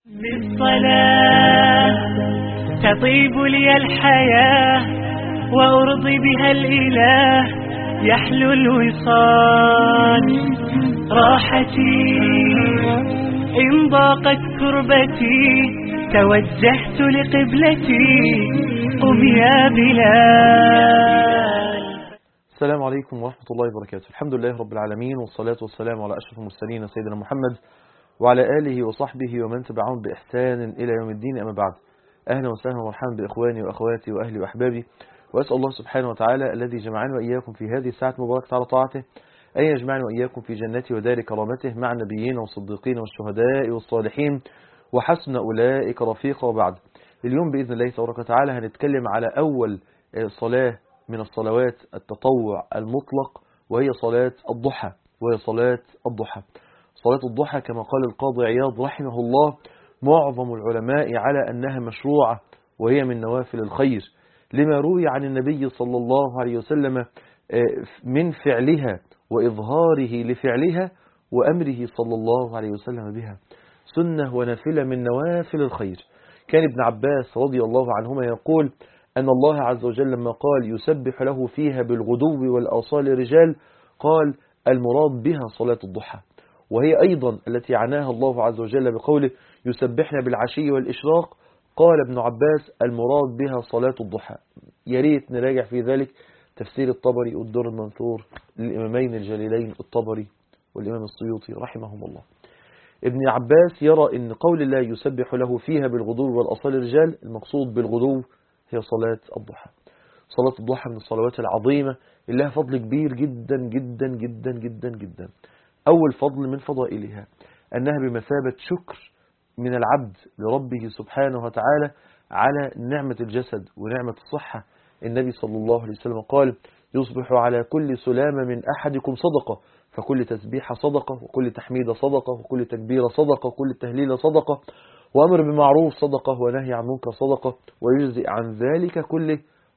بالصلاة تطيب لي الحياة وأرضي بها الإله يحلو الوصال راحتي إن ضاقت كربتي توجهت لقبلتي قم يا بلال. السلام عليكم ورحمة الله وبركاته. الحمد لله رب العالمين، والصلاة والسلام على أشرف المرسلين سيدنا محمد وعلى آله وصحبه ومن تبعهم بإحسان إلى يوم الدين. أما بعد، أهلا وسهلا ومرحبا بإخواني وأخواتي وأهلي وأحبابي، وأسأل الله سبحانه وتعالى الذي جمعنا وإياكم في هذه الساعة المباركة على طاعته أن يجمعنا وإياكم في جنته ودار كرامته مع النبيين والصديقين والشهداء والصالحين وحسن أولئك رفيقا. وبعد، اليوم بإذن الله تبارك وتعالى هنتكلم على أول صلاة من الصلوات التطوع المطلق، وهي صلاة الضحى. صلاة الضحى كما قال القاضي عياض رحمه الله معظم العلماء على أنها مشروعة، وهي من نوافل الخير لما روي عن النبي صلى الله عليه وسلم من فعلها وإظهاره لفعلها وأمره صلى الله عليه وسلم بها، سنة ونافلة من نوافل الخير. كان ابن عباس رضي الله عنهما يقول أن الله عز وجل لما قال يسبح له فيها بالغدو والآصال رجال، قال المراد بها صلاة الضحى، وهي أيضا التي عناها الله عز وجل بقوله يسبحنا بالعشي والإشراق. قال ابن عباس المراد بها صلاة الضحى. يا ريت نراجع في ذلك تفسير الطبري والدر المنثور للإمامين الجليلين الطبري والإمام السيوطي رحمهم الله. ابن عباس يرى أن قول الله يسبح له فيها بالغدو والآصال رجال، المقصود بالغدو هي صلاة الضحى. صلاة الضحى من الصلوات العظيمة اللي لها فضل كبير جدا جدا جدا جدا جدا. أول فضل من فضائلها أنها بمثابة شكر من العبد لربه سبحانه وتعالى على نعمة الجسد ونعمة الصحة. النبي صلى الله عليه وسلم قال يصبح على كل سلامة من أحدكم صدقة، فكل تسبيحة صدقة، وكل تحميدة صدقة، وكل تكبيرة صدقة، وكل تهليلة صدقة، وأمر بمعروف صدقة، ونهي عن منكر صدقة، ويجزئ عن ذلك كله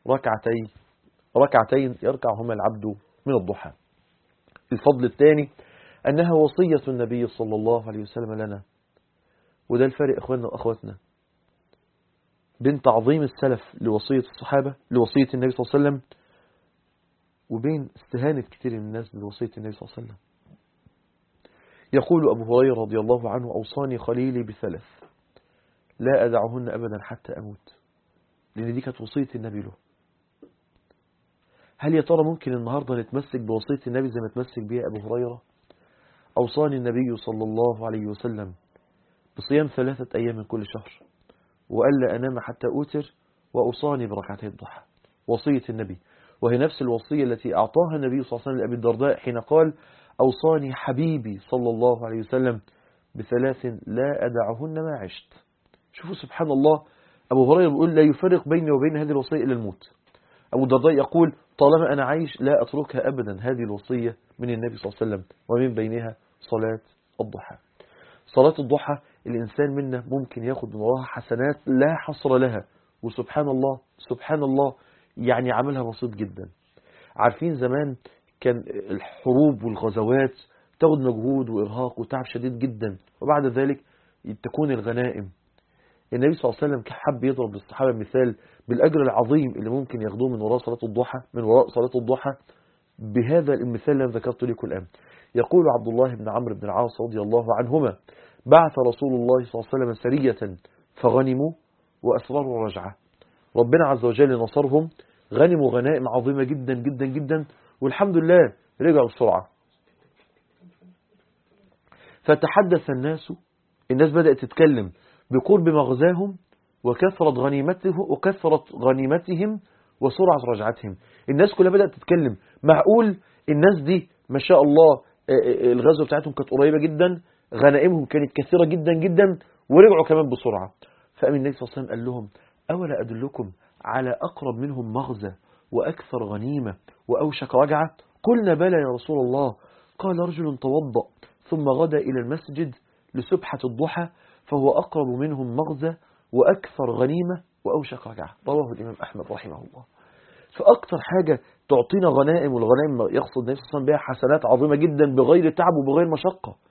ركعتين يركعهما العبد من الضحى. الفضل الثاني أنها وصية النبي صلى الله عليه وسلم لنا، وده الفرق إخواننا وأخواتنا بين تعظيم السلف لوصية الصحابة لوصية النبي صلى الله عليه وسلم، وبين استهانة كثير من الناس بوصية النبي صلى الله عليه وسلم. يقول أبو هريرة رضي الله عنه أوصاني خليلي بثلاث لا أدعهن أبدا حتى أموت، لأن دي كانت وصية النبي له. هل يا ترى ممكن النهاردة نتمسك بوصية النبي زي ما تمسك بها أبو هريرة؟ أوصاني النبي صلى الله عليه وسلم بصيام 3 أيام من كل شهر، وألا أنام حتى أوتر، وأوصاني بركعتي الضحى. وصية النبي، وهي نفس الوصية التي أعطاها النبي صلى الله عليه وسلم لأبي الدرداء حين قال أوصاني حبيبي صلى الله عليه وسلم ب3 لا أدعهن ما عشت. شوفوا سبحان الله، أبو هريرة يقول لا يفرق بيني وبين هذه الوصية إلى الموت. أبو الدرداء يقول طالما أنا عايش لا أتركها أبدا هذه الوصية من النبي صلى الله عليه وسلم، ومن بينها صلاة الضحى. صلاة الضحى الإنسان منا ممكن ياخد من وراها حسنات لا حصر لها، وسبحان الله سبحان الله يعني عملها بسيط جدا. عارفين زمان كان الحروب والغزوات تاخد مجهود وإرهاق وتعب شديد جدا، وبعد ذلك تكون الغنائم. النبي صلى الله عليه وسلم حب يضرب للصحابة مثال بالأجر العظيم اللي ممكن ياخدوه من وراء صلاة الضحى، من وراء صلاة الضحى، بهذا المثال اللي ذكرت لكم الآن. يقول عبد الله بن عمرو بن العاص رضي الله عنهما بعث رسول الله صلى الله عليه وسلم سرية فغنموا وأسرروا رجعة. ربنا عز وجل نصرهم، غنموا غنائم عظيمة جدا جدا جدا، والحمد لله رجعوا بسرعة. فتحدث الناس بدأت تتكلم بقرب مغزاهم وكثرة غنيمتهم وسرعة رجعتهم. الناس كلها بدأت تتكلم، معقول الناس دي ما شاء الله الغزوة بتاعتهم كانت قريبة جدا، غنائمهم كانت كثيرة جدا جدا، ورجعوا كمان بسرعة. فأمن النبي صلى الله عليه وسلم قال لهم أولا أدلكم على أقرب منهم مغزى وأكثر غنيمة وأوشك رجعة؟ قلنا بلى يا رسول الله. قال رجل توضأ ثم غدا إلى المسجد لسبحة الضحى فهو أقرب منهم مغزى وأكثر غنيمة وأوشك رجعة. رواه الإمام أحمد رحمه الله. فأكثر حاجة تعطينا غنائم، والغنائم يقصد النبي صلى الله عليه وسلم بها حسنات عظيمة جدا بغير تعب وبغير مشقة.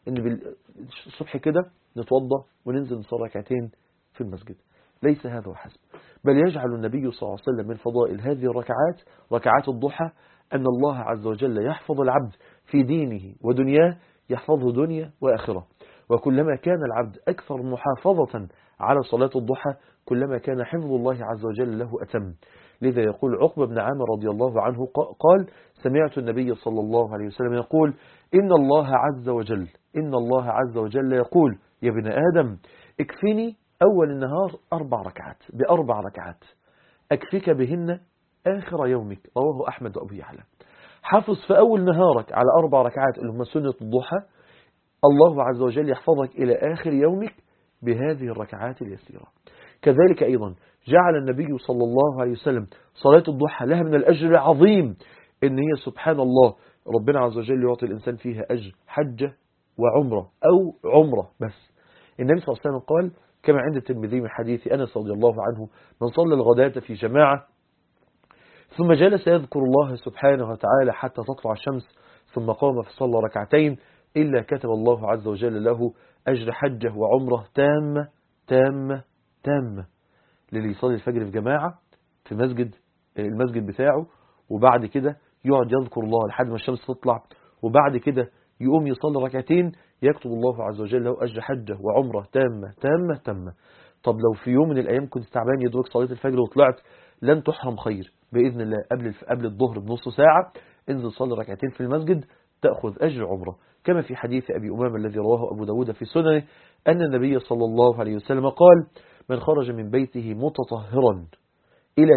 ان الصبح كده نتوضى وننزل نصلي ركعتين في المسجد. ليس هذا وحسب، بل يجعل النبي صلى الله عليه وسلم من فضائل هذه الركعات ركعات الضحى أن الله عز وجل يحفظ العبد في دينه ودنياه، يحفظه دنيا وآخرة. وكلما كان العبد أكثر محافظة على صلاة الضحى كلما كان حفظ الله عز وجل له أتم. لذا يقول عقبة بن عامر رضي الله عنه قال سمعت النبي صلى الله عليه وسلم يقول إن الله عز وجل يقول يا ابن آدم اكفني أول النهار 4 ركعات ب4 ركعات أكفيك بهن آخر يومك. رواه أحمد وأبو يعلى. حافظ في أول نهارك على 4 ركعات اللي هم سنة الضحى، الله عز وجل يحفظك إلى آخر يومك بهذه الركعات اليسيرة. كذلك أيضا جعل النبي صلى الله عليه وسلم صلاة الضحى لها من الأجر العظيم إن هي سبحان الله ربنا عز وجل يعطي الإنسان فيها أجر حجة وعمرة أو عمرة بس. النبي صلى الله عليه وسلم قال كما عند الترمذي من حديث أنس رضي الله عنه من صلى الغداة في جماعة ثم جلس يذكر الله سبحانه وتعالى حتى تطلع الشمس ثم قام فصلى ركعتين إلا كتب الله عز وجل له أجر حجة وعمرة تامة تامة تامة. للي يصلي الفجر في جماعة في المسجد بتاعه وبعد كده يقعد يذكر الله لحد ما الشمس تطلع وبعد كده يقوم يصلي ركعتين يكتب الله عز وجل له أجر حجة وعمرة تامة تامة تامة. طب لو في يوم من الأيام كنت تعبان يدرك صلاة الفجر وطلعت لن تحرم خير بإذن الله. قبل الظهر بنص ساعة انزل صلي ركعتين في المسجد تأخذ أجر عمرة. كما في حديث أبي أمامة الذي رواه أبو داود في سننه أن النبي صلى الله عليه وسلم قال من خرج من بيته متطهرا إلى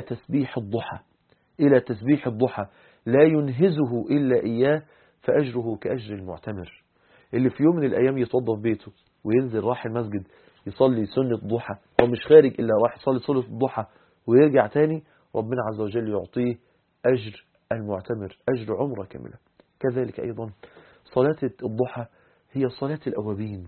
تسبيح الضحى لا ينهزه إلا إياه فأجره كأجر المعتمر. اللي في يوم من الأيام يتوضى في بيته وينزل راح المسجد يصلي سنة الضحى ومش خارج إلا راح يصلي سنة الضحى ويرجع تاني ربنا عز وجل يعطيه أجر المعتمر أجر عمرة كاملة. كذلك أيضا صلاة الضحى هي صلاة الأوابين،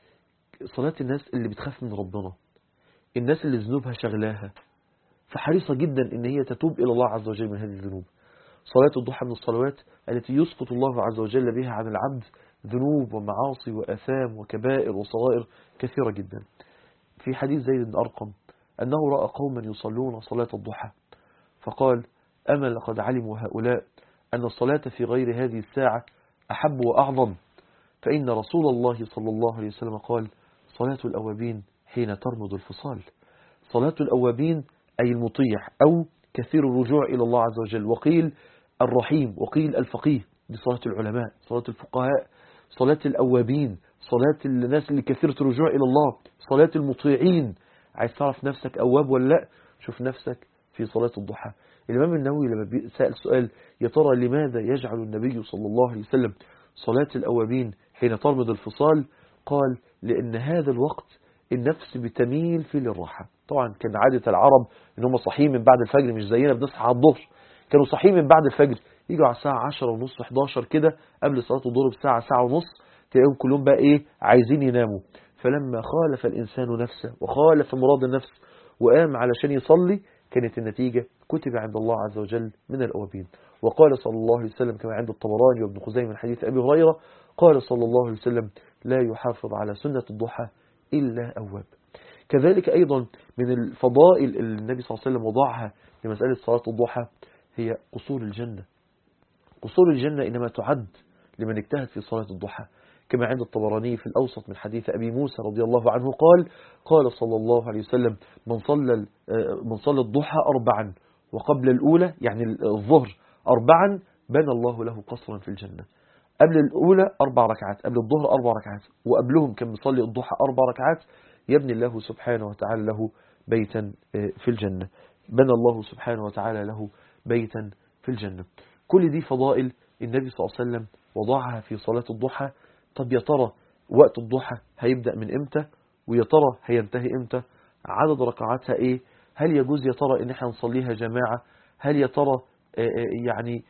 صلاة الناس اللي بتخاف من ربنا، الناس اللي ذنوبها شغلاها فحريصة جدا ان هي تتوب إلى الله عز وجل من هذه الذنوب. صلاة الضحى من الصلوات التي يسقط الله عز وجل بها عن العبد ذنوب ومعاصي وآثام وكبائر وصغائر كثيرة جدا. في حديث زيد بن أرقم أنه رأى قوما يصلون صلاة الضحى فقال أما لقد علموا هؤلاء أن الصلاة في غير هذه الساعة أحب وأعظم، فإن رسول الله صلى الله عليه وسلم قال صلاة الأوابين حين ترمض الفصال. صلاة الأوابين أي المطيع أو كثير الرجوع إلى الله عز وجل، وقيل الرحيم وقيل الفقيه، دي صلاة العلماء، صلاة الفقهاء، صلاة الأوابين، صلاة الناس اللي كثيرة الرجوع إلى الله، صلاة المطيعين. عايز تعرف نفسك أواب ولا لا؟ شوف نفسك في صلاة الضحى. الإمام النووي لما سأل سؤال يا ترى لماذا يجعل النبي صلى الله عليه وسلم صلاة الأوابين حين ترمض الفصال، قال لأن هذا الوقت النفس بتميل فيه للراحة. طبعا كان عادة العرب ان هم صاحيين من بعد الفجر، مش زينا بنصحى على الظهر، كانوا صاحيين من بعد الفجر يجوا على الساعة 10 ونص 11 كده قبل صلاة الظهر بساعة ساعة ونص تلاقيهم كلهم بقى ايه عايزين يناموا. فلما خالف الإنسان نفسه وخالف مراد النفس وقام علشان يصلي كانت النتيجة كتب عند الله عز وجل من الأوابين. وقال صلى الله عليه وسلم كما عند الطبراني وابن خزيمة من حديث أبي هريرة قال صلى الله عليه وسلم لا يحافظ على سنة الضحى إلا أواب. كذلك أيضا من الفضائل اللي النبي صلى الله عليه وسلم وضعها لمسألة صلاة الضحى هي قصور الجنة. قصور الجنة إنما تعد لمن اجتهد في صلاة الضحى كما عند الطبراني في الأوسط من حديث أبي موسى رضي الله عنه قال صلى الله عليه وسلم من صلى الضحى 4 وقبل الأولى يعني الظهر 4 بنى الله له قصرا في الجنة. قبل الأولى 4 ركعات، قبل الظهر 4 ركعات، وقبلهم كان بيصلي الضحى 4 ركعات، يبني الله سبحانه وتعالى له بيتا في الجنة. بنى الله سبحانه وتعالى له بيتا في الجنة. كل دي فضائل النبي صلى الله عليه وسلم وضعها في صلاة الضحى. طب يا ترى وقت الضحى هيبدأ من امتى ويا ترى هينتهي امتى؟ عدد ركعاتها ايه؟ هل يجوز يا ترى ان احنا نصليها جماعة؟ هل يا ترى يعني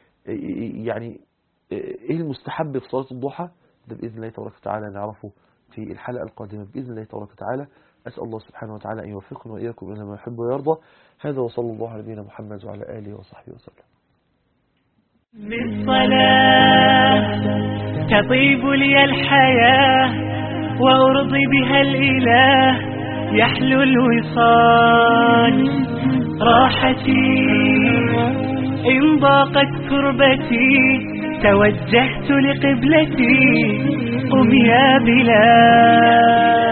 ايه المستحب في صلاة الضحى؟ ده بإذن الله تبارك وتعالى نعرفه في الحلقة القادمة بإذن الله تبارك وتعالى. أسأل الله سبحانه وتعالى أن يوفقنا وإياكم إلى ما يحب ويرضى. هذا وصلى الله على نبينا محمد وعلى آله وصحبه وسلم. بالصلاة تطيب لي الحياة وأرضي بها الإله يحلو الوصال راحتي إن ضاقت كربتي توجهت لقبلتي قم يا بلال